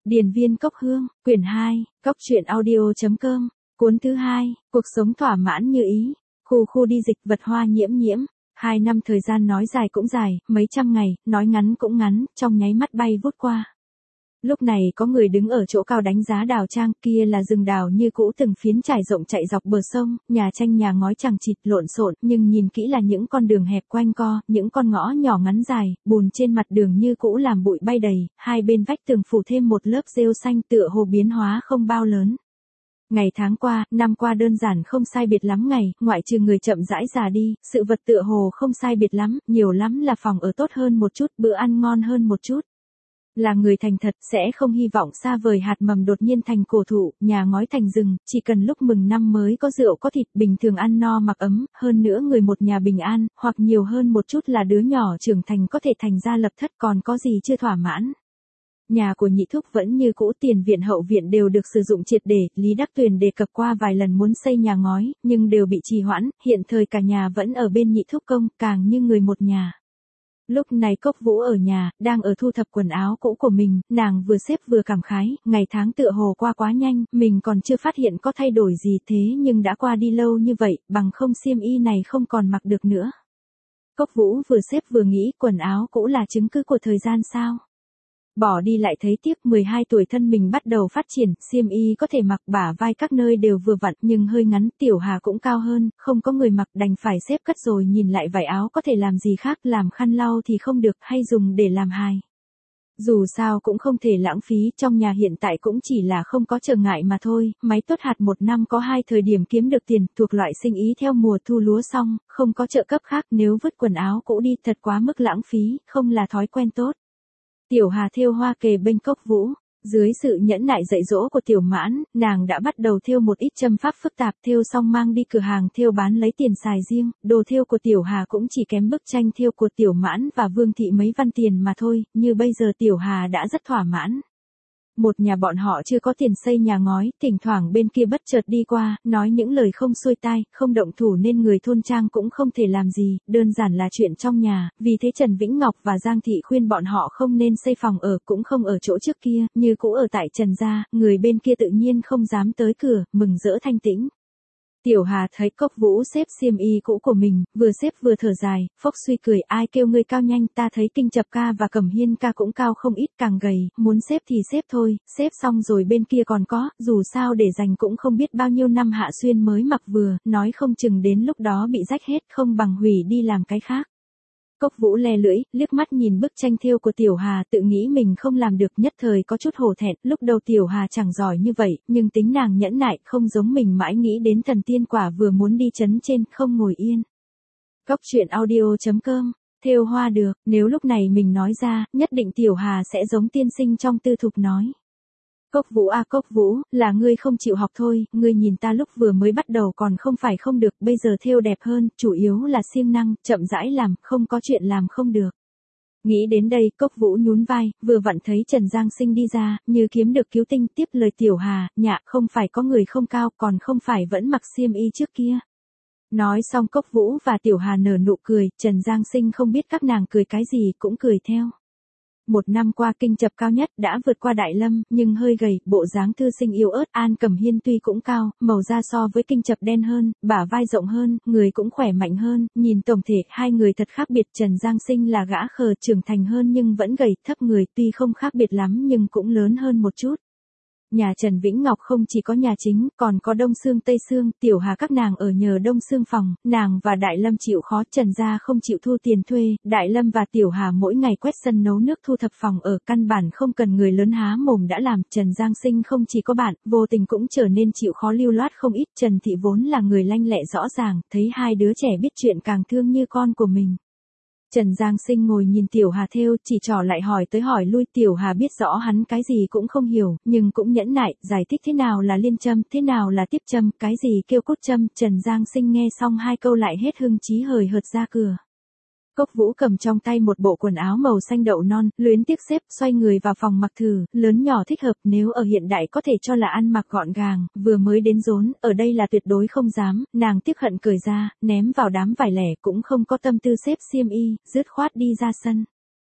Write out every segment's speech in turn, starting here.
Điền viên cốc hương, quyển 2, cốc truyện audio.com, cuốn thứ 2, cuộc sống thỏa mãn như ý, khu khu đi dịch vật hoa nhiễm nhiễm. 2 năm thời gian nói dài cũng dài, mấy trăm ngày, nói ngắn cũng ngắn, trong nháy mắt bay vút qua. Lúc này có người đứng ở chỗ cao đánh giá đào trang, kia là rừng đào như cũ từng phiến trải rộng chạy dọc bờ sông, nhà tranh nhà ngói chằng chịt lộn xộn, nhưng nhìn kỹ là những con đường hẹp quanh co, những con ngõ nhỏ ngắn dài, bùn trên mặt đường như cũ làm bụi bay đầy, hai bên vách tường phủ thêm một lớp rêu xanh tựa hồ biến hóa không bao lớn. Ngày tháng qua, năm qua đơn giản không sai biệt lắm ngày, ngoại trừ người chậm rãi già đi, sự vật tựa hồ không sai biệt lắm, nhiều lắm là phòng ở tốt hơn một chút, bữa ăn ngon hơn một chút. Là người thành thật sẽ không hy vọng xa vời hạt mầm đột nhiên thành cổ thụ, nhà ngói thành rừng, chỉ cần lúc mừng năm mới có rượu có thịt bình thường ăn no mặc ấm, hơn nữa người một nhà bình an, hoặc nhiều hơn một chút là đứa nhỏ trưởng thành có thể thành ra lập thất còn có gì chưa thỏa mãn. Nhà của nhị thúc vẫn như cũ, tiền viện hậu viện đều được sử dụng triệt để, Lý Đắc Tuyền đề cập qua vài lần muốn xây nhà ngói, nhưng đều bị trì hoãn, hiện thời cả nhà vẫn ở bên nhị thúc công, càng như người một nhà. Lúc này Cốc Vũ ở nhà, đang ở thu thập quần áo cũ của mình, nàng vừa xếp vừa cảm khái, ngày tháng tựa hồ qua quá nhanh, mình còn chưa phát hiện có thay đổi gì thế nhưng đã qua đi lâu như vậy, bằng không xiêm y này không còn mặc được nữa. Cốc Vũ vừa xếp vừa nghĩ quần áo cũ là chứng cứ của thời gian sao? Bỏ đi lại thấy tiếp 12 tuổi thân mình bắt đầu phát triển, xiêm y có thể mặc bả vai các nơi đều vừa vặn nhưng hơi ngắn, Tiểu Hà cũng cao hơn, không có người mặc đành phải xếp cất rồi nhìn lại vải áo có thể làm gì khác, làm khăn lau thì không được hay dùng để làm hài. Dù sao cũng không thể lãng phí, trong nhà hiện tại cũng chỉ là không có trở ngại mà thôi, máy tốt hạt một năm có 2 thời điểm kiếm được tiền, thuộc loại sinh ý theo mùa thu lúa xong, không có trợ cấp khác, nếu vứt quần áo cũ đi thật quá mức lãng phí, không là thói quen tốt. Tiểu Hà thêu hoa kề bên Cốc Vũ, dưới sự nhẫn nại dạy dỗ của Tiểu Mãn, nàng đã bắt đầu thêu một ít châm pháp phức tạp, thêu xong mang đi cửa hàng thêu bán lấy tiền xài riêng, đồ thêu của Tiểu Hà cũng chỉ kém bức tranh thêu của Tiểu Mãn và Vương Thị mấy văn tiền mà thôi, như bây giờ Tiểu Hà đã rất thỏa mãn. Một nhà bọn họ chưa có tiền xây nhà ngói, thỉnh thoảng bên kia bất chợt đi qua, nói những lời không xuôi tai, không động thủ nên người thôn trang cũng không thể làm gì, đơn giản là chuyện trong nhà, vì thế Trần Vĩnh Ngọc và Giang Thị khuyên bọn họ không nên xây phòng ở, cũng không ở chỗ trước kia, như cũ ở tại Trần gia, người bên kia tự nhiên không dám tới cửa, mừng rỡ thanh tĩnh. Tiểu Hà thấy Cốc Vũ xếp xiêm y cũ của mình, vừa xếp vừa thở dài, phốc suy cười, ai kêu ngươi cao nhanh, ta thấy Kinh Chập ca và Cẩm Hiên ca cũng cao không ít, càng gầy, muốn xếp thì xếp thôi, xếp xong rồi bên kia còn có, dù sao để dành cũng không biết bao nhiêu năm Hạ Xuyên mới mặc vừa, nói không chừng đến lúc đó bị rách hết, không bằng hủy đi làm cái khác. Cốc Vũ le lưỡi, liếc mắt nhìn bức tranh thêu của Tiểu Hà, tự nghĩ mình không làm được, nhất thời có chút hổ thẹn, lúc đầu Tiểu Hà chẳng giỏi như vậy, nhưng tính nàng nhẫn nại, không giống mình mãi nghĩ đến thần tiên quả vừa muốn đi chấn trên, không ngồi yên. Cốc truyện audio.com, thêu hoa được, nếu lúc này mình nói ra, nhất định Tiểu Hà sẽ giống tiên sinh trong tư thục nói. Cốc Vũ à Cốc Vũ, là ngươi không chịu học thôi, ngươi nhìn ta lúc vừa mới bắt đầu còn không phải không được, bây giờ thêu đẹp hơn, chủ yếu là siêng năng, chậm rãi làm, không có chuyện làm không được. Nghĩ đến đây, Cốc Vũ nhún vai, vừa vặn thấy Trần Giang Sinh đi ra, như kiếm được cứu tinh, tiếp lời Tiểu Hà, nhạ, không phải có người không cao, còn không phải vẫn mặc xiêm y trước kia. Nói xong Cốc Vũ và Tiểu Hà nở nụ cười, Trần Giang Sinh không biết các nàng cười cái gì, cũng cười theo. Một năm qua Kinh Chập cao nhất đã vượt qua Đại Lâm, nhưng hơi gầy, bộ dáng thư sinh yếu ớt, An Cẩm Hiên tuy cũng cao, màu da so với Kinh Chập đen hơn, bả vai rộng hơn, người cũng khỏe mạnh hơn, nhìn tổng thể hai người thật khác biệt. Trần Giang Sinh là gã khờ trưởng thành hơn nhưng vẫn gầy, thấp người, tuy không khác biệt lắm nhưng cũng lớn hơn một chút. Nhà Trần Vĩnh Ngọc không chỉ có nhà chính, còn có Đông Xương Tây Xương, Tiểu Hà các nàng ở nhờ Đông Xương phòng, nàng và Đại Lâm chịu khó, Trần gia không chịu thu tiền thuê, Đại Lâm và Tiểu Hà mỗi ngày quét sân nấu nước thu thập phòng ở, căn bản không cần người lớn há mồm đã làm. Trần Giang Sinh không chỉ có bạn, vô tình cũng trở nên chịu khó lưu loát không ít. Trần Thị vốn là người lanh lẹ rõ ràng, thấy hai đứa trẻ biết chuyện càng thương như con của mình. Trần Giang Sinh ngồi nhìn Tiểu Hà thêu, chỉ trỏ lại hỏi tới hỏi lui. Tiểu Hà biết rõ hắn cái gì cũng không hiểu, nhưng cũng nhẫn nại, giải thích thế nào là liên châm, thế nào là tiếp châm, cái gì kêu cốt châm. Trần Giang Sinh nghe xong 2 câu lại hết hưng chí hời hợt ra cửa. Cốc Vũ cầm trong tay một bộ quần áo màu xanh đậu non, luyến tiếc xếp, xoay người vào phòng mặc thử, lớn nhỏ thích hợp, nếu ở hiện đại có thể cho là ăn mặc gọn gàng, vừa mới đến rốn, ở đây là tuyệt đối không dám, nàng tiếc hận cởi ra, ném vào đám vải lẻ, cũng không có tâm tư xếp xiêm y, dứt khoát đi ra sân.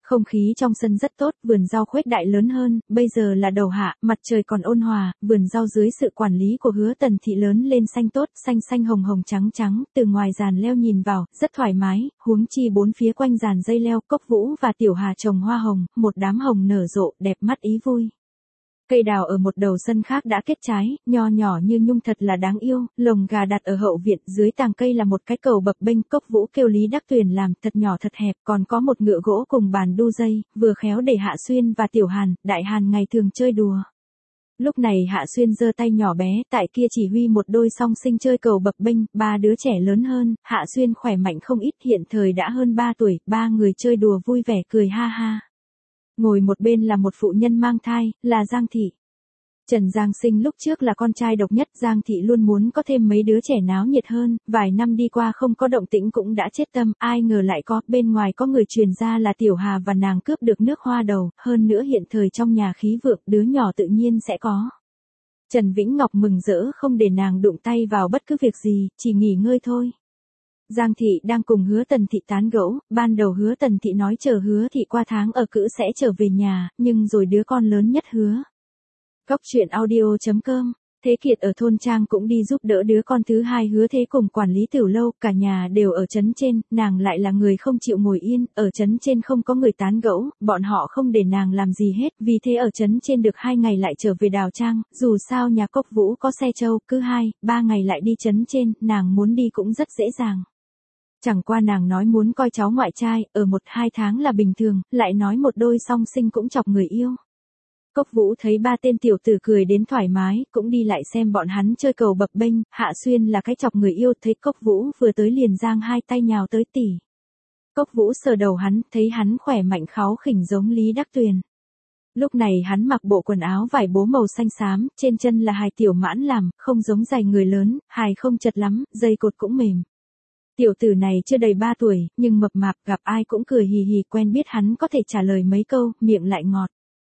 Không khí trong sân rất tốt, vườn rau khuếch đại lớn hơn, bây giờ là đầu hạ, mặt trời còn ôn hòa, vườn rau dưới sự quản lý của Hứa Tần Thị lớn lên xanh tốt, xanh xanh hồng hồng trắng trắng, từ ngoài giàn leo nhìn vào, rất thoải mái, huống chi bốn phía quanh giàn dây leo, Cốc Vũ và Tiểu Hà trồng hoa hồng, một đám hồng nở rộ, đẹp mắt ý vui. Cây đào ở một đầu sân khác đã kết trái, nho nhỏ như nhung thật là đáng yêu, lồng gà đặt ở hậu viện, dưới tàng cây là một cái cầu bập bênh, Cốc Vũ kêu Lý Đắc Tuyền làm, thật nhỏ thật hẹp, còn có một ngựa gỗ cùng bàn đu dây, vừa khéo để Hạ Xuyên và Tiểu Hàn, Đại Hàn ngày thường chơi đùa. Lúc này Hạ Xuyên giơ tay nhỏ bé, tại kia chỉ huy một đôi song sinh chơi cầu bập bênh, ba đứa trẻ lớn hơn, Hạ Xuyên khỏe mạnh không ít, hiện thời đã hơn 3 tuổi, ba người chơi đùa vui vẻ cười ha ha. Ngồi một bên là một phụ nhân mang thai, là Giang Thị. Trần Giang Sinh lúc trước là con trai độc nhất, Giang Thị luôn muốn có thêm mấy đứa trẻ náo nhiệt hơn, vài năm đi qua không có động tĩnh cũng đã chết tâm, ai ngờ lại có, bên ngoài có người truyền ra là Tiểu Hà và nàng cướp được nước hoa đầu, hơn nữa hiện thời trong nhà khí vượng, đứa nhỏ tự nhiên sẽ có. Trần Vĩnh Ngọc mừng rỡ không để nàng đụng tay vào bất cứ việc gì, chỉ nghỉ ngơi thôi. Giang Thị đang cùng Hứa Tần Thị tán gẫu, ban đầu Hứa Tần Thị nói chờ Hứa Thị qua tháng ở cữ sẽ trở về nhà, nhưng rồi đứa con lớn nhất Hứa. Cóc truyện audio.com, Thế Kiệt ở thôn trang cũng đi giúp đỡ đứa con thứ hai Hứa Thế cùng quản lý tiểu lâu, cả nhà đều ở trấn trên, nàng lại là người không chịu ngồi yên, ở trấn trên không có người tán gẫu, bọn họ không để nàng làm gì hết, vì thế ở trấn trên được 2 ngày lại trở về Đào Trang, dù sao nhà Cốc Vũ có xe trâu, cứ 2-3 ngày lại đi trấn trên, nàng muốn đi cũng rất dễ dàng. Chẳng qua nàng nói muốn coi cháu ngoại trai, ở 1-2 tháng là bình thường, lại nói một đôi song sinh cũng chọc người yêu. Cốc Vũ thấy ba tên tiểu tử cười đến thoải mái, cũng đi lại xem bọn hắn chơi cầu bập bênh, Hạ Xuyên là cái chọc người yêu, thấy Cốc Vũ vừa tới liền giang hai tay nhào tới tỉ. Cốc Vũ sờ đầu hắn, thấy hắn khỏe mạnh kháu khỉnh giống Lý Đắc Tuyền. Lúc này hắn mặc bộ quần áo vải bố màu xanh xám, trên chân là hài tiểu mãn làm, không giống giày người lớn, hài không chật lắm, dây cột cũng mềm. Tiểu tử này chưa đầy 3 tuổi, nhưng mập mạp, gặp ai cũng cười hì hì, quen biết hắn có thể trả lời mấy câu, miệng lại ngọt.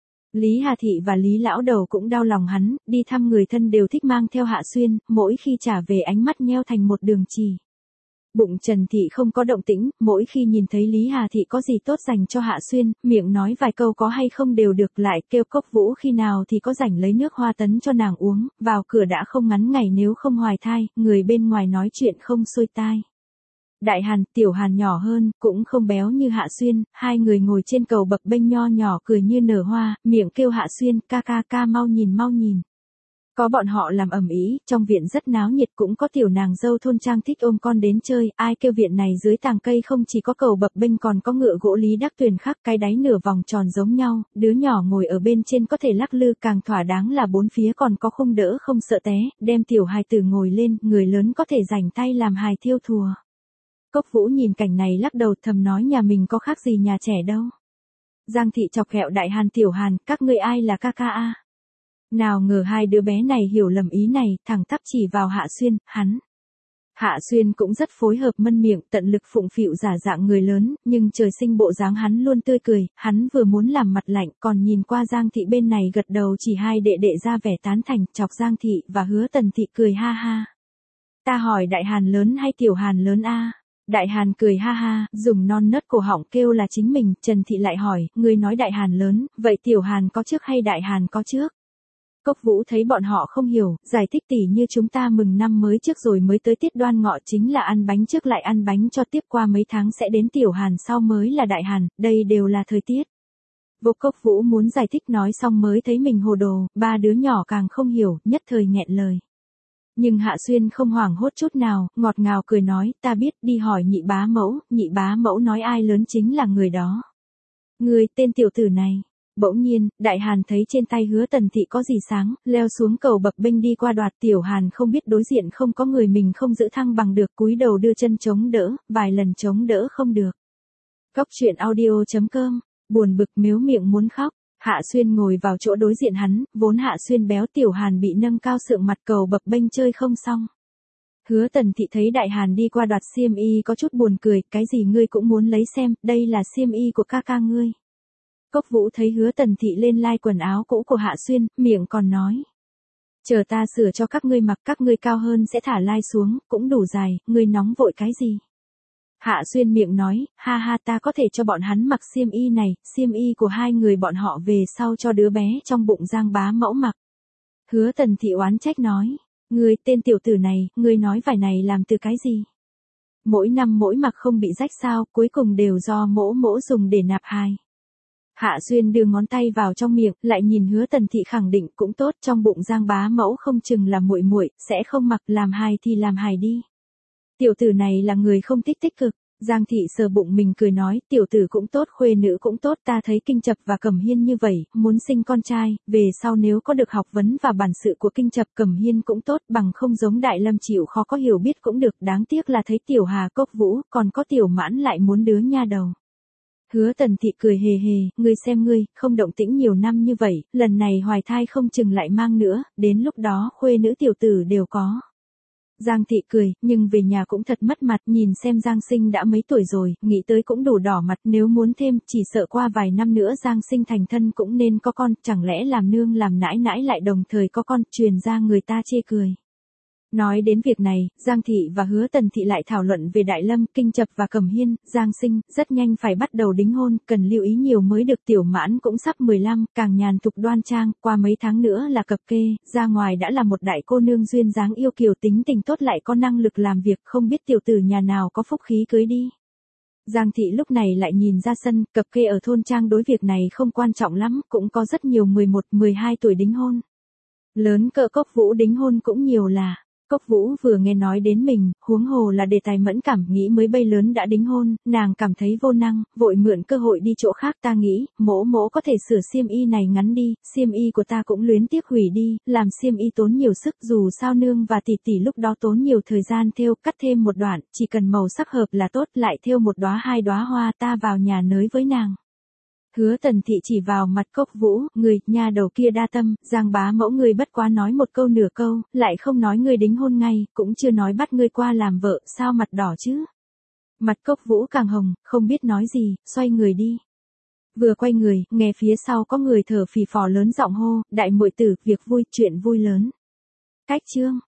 Lý Hà Thị và Lý Lão Đầu cũng đau lòng hắn, đi thăm người thân đều thích mang theo Hạ Xuyên, mỗi khi trả về ánh mắt nheo thành một đường chỉ. Bụng Trần Thị không có động tĩnh, mỗi khi nhìn thấy Lý Hà Thị có gì tốt dành cho Hạ Xuyên, miệng nói vài câu có hay không đều được, lại kêu Cốc Vũ khi nào thì có rảnh lấy nước hoa tấn cho nàng uống, vào cửa đã không ngắn ngày nếu không hoài thai, người bên ngoài nói chuyện không xuôi tai. Đại Hàn, Tiểu Hàn nhỏ hơn, cũng không béo như Hạ Xuyên, hai người ngồi trên cầu bập bênh nho nhỏ cười như nở hoa, miệng kêu Hạ Xuyên, ca ca ca mau nhìn mau nhìn. Có bọn họ làm ầm ĩ, trong viện rất náo nhiệt, cũng có tiểu nàng dâu thôn trang thích ôm con đến chơi, ai kêu viện này dưới tàng cây không chỉ có cầu bập bênh còn có ngựa gỗ Lý Đắc Tuyền khác, cái đáy nửa vòng tròn giống nhau, đứa nhỏ ngồi ở bên trên có thể lắc lư, càng thỏa đáng là bốn phía còn có khung đỡ không sợ té, đem tiểu hài tử ngồi lên, người lớn có thể rảnh tay làm hài thiêu thùa. Cốc Vũ nhìn cảnh này lắc đầu thầm nói nhà mình có khác gì nhà trẻ đâu. Giang Thị chọc ghẹo Đại Hàn Tiểu Hàn, các ngươi ai là ca ca a? Nào ngờ hai đứa bé này hiểu lầm ý này, thẳng tắp chỉ vào Hạ Xuyên, hắn. Hạ Xuyên cũng rất phối hợp mân miệng, tận lực phụng phịu giả dạng người lớn, nhưng trời sinh bộ dáng hắn luôn tươi cười, hắn vừa muốn làm mặt lạnh, còn nhìn qua Giang Thị bên này gật đầu chỉ hai đệ đệ ra vẻ tán thành, chọc Giang Thị và Hứa Tần Thị cười ha ha. Ta hỏi Đại Hàn lớn hay Tiểu Hàn lớn a? Đại Hàn cười ha ha, dùng non nớt cổ họng kêu là chính mình, Trần Thị lại hỏi, ngươi nói Đại Hàn lớn, vậy Tiểu Hàn có trước hay Đại Hàn có trước? Cốc Vũ thấy bọn họ không hiểu, giải thích tỉ như chúng ta mừng năm mới trước rồi mới tới tiết Đoan Ngọ chính là ăn bánh trước lại ăn bánh cho tiếp qua mấy tháng sẽ đến Tiểu Hàn sau mới là Đại Hàn, đây đều là thời tiết. Vô Cốc Vũ muốn giải thích nói xong mới thấy mình hồ đồ, ba đứa nhỏ càng không hiểu, nhất thời nghẹn lời. Nhưng Hạ Xuyên không hoảng hốt chút nào, ngọt ngào cười nói, ta biết, đi hỏi nhị bá mẫu nói ai lớn chính là người đó. Người tên tiểu tử này. Bỗng nhiên, Đại Hàn thấy trên tay Hứa Tần Thị có gì sáng, leo xuống cầu bập bênh đi qua đoạt. Tiểu Hàn không biết đối diện không có người mình không giữ thăng bằng được, cúi đầu đưa chân chống đỡ, vài lần chống đỡ không được. Cóc truyện audio.com, buồn bực mếu miệng muốn khóc. Hạ Xuyên ngồi vào chỗ đối diện hắn, vốn Hạ Xuyên béo, Tiểu Hàn bị nâng cao sượng mặt cầu bập bênh chơi không xong. Hứa Tần Thị thấy Đại Hàn đi qua đoạt xiêm y có chút buồn cười, cái gì ngươi cũng muốn lấy xem, đây là xiêm y của ca ca ngươi. Cốc Vũ thấy Hứa Tần Thị lên lai quần áo cũ của Hạ Xuyên, miệng còn nói. Chờ ta sửa cho các ngươi mặc, các ngươi cao hơn sẽ thả lai xuống, cũng đủ dài, ngươi nóng vội cái gì. Hạ Xuyên miệng nói, ha ha ta có thể cho bọn hắn mặc xiêm y này, xiêm y của hai người bọn họ về sau cho đứa bé trong bụng Giang bá mẫu mặc. Hứa Tần Thị oán trách nói, ngươi tên tiểu tử này, ngươi nói vải này làm từ cái gì? Mỗi năm mỗi mặc không bị rách sao, cuối cùng đều do mỗ mỗ dùng để nạp hài. Hạ Xuyên đưa ngón tay vào trong miệng, lại nhìn Hứa Tần Thị khẳng định cũng tốt, trong bụng Giang bá mẫu không chừng là muội muội, sẽ không mặc, làm hài thì làm hài đi. Tiểu tử này là người không thích tích cực. Giang Thị sờ bụng mình cười nói, tiểu tử cũng tốt, khuê nữ cũng tốt, ta thấy Kinh Chập và Cẩm Hiên như vậy, muốn sinh con trai, về sau nếu có được học vấn và bản sự của Kinh Chập Cẩm Hiên cũng tốt, bằng không giống Đại Lâm chịu khó có hiểu biết cũng được, đáng tiếc là thấy tiểu Hà Cốc Vũ, còn có tiểu Mãn lại muốn đứa nha đầu. Hứa Tần Thị cười hề hề, ngươi xem ngươi, không động tĩnh nhiều năm như vậy, lần này hoài thai không chừng lại mang nữa, đến lúc đó khuê nữ tiểu tử đều có. Giang Thị cười, nhưng về nhà cũng thật mất mặt, nhìn xem Giang Sinh đã mấy tuổi rồi, nghĩ tới cũng đủ đỏ mặt, nếu muốn thêm, chỉ sợ qua vài năm nữa Giang Sinh thành thân cũng nên có con, chẳng lẽ làm nương làm nãi nãi lại đồng thời có con, truyền ra người ta chê cười. Nói đến việc này, Giang Thị và Hứa Tần Thị lại thảo luận về Đại Lâm, Kinh Chập và Cẩm Hiên, Giang Sinh, rất nhanh phải bắt đầu đính hôn, cần lưu ý nhiều mới được, tiểu Mãn cũng sắp 15, càng nhàn thục đoan trang, qua mấy tháng nữa là cập kê, ra ngoài đã là một đại cô nương duyên dáng yêu kiều, tính tình tốt lại có năng lực làm việc, không biết tiểu tử nhà nào có phúc khí cưới đi. Giang Thị lúc này lại nhìn ra sân, cập kê ở thôn trang đối việc này không quan trọng lắm, cũng có rất nhiều 11, 12 tuổi đính hôn. Lớn cỡ Cốc Vũ đính hôn cũng nhiều là. Cốc Vũ vừa nghe nói đến mình, huống hồ là đề tài mẫn cảm, nghĩ mới bay lớn đã đính hôn, nàng cảm thấy vô năng, vội mượn cơ hội đi chỗ khác, ta nghĩ, mỗ mỗ có thể sửa xiêm y này ngắn đi, xiêm y của ta cũng luyến tiếc hủy đi, làm xiêm y tốn nhiều sức, dù sao nương và tỷ tỷ lúc đó tốn nhiều thời gian thêu, cắt thêm một đoạn, chỉ cần màu sắc hợp là tốt, lại thêu một đóa hai đóa hoa, ta vào nhà nới với nàng. Hứa Tần Thị chỉ vào mặt Cốc Vũ, người, nhà đầu kia đa tâm, Giang bá mẫu người bất quá nói một câu nửa câu, lại không nói người đính hôn ngay, cũng chưa nói bắt ngươi qua làm vợ, sao mặt đỏ chứ? Mặt Cốc Vũ càng hồng, không biết nói gì, xoay người đi. Vừa quay người, nghe phía sau có người thở phì phò lớn giọng hô, đại muội tử, việc vui, chuyện vui lớn. Cách chương.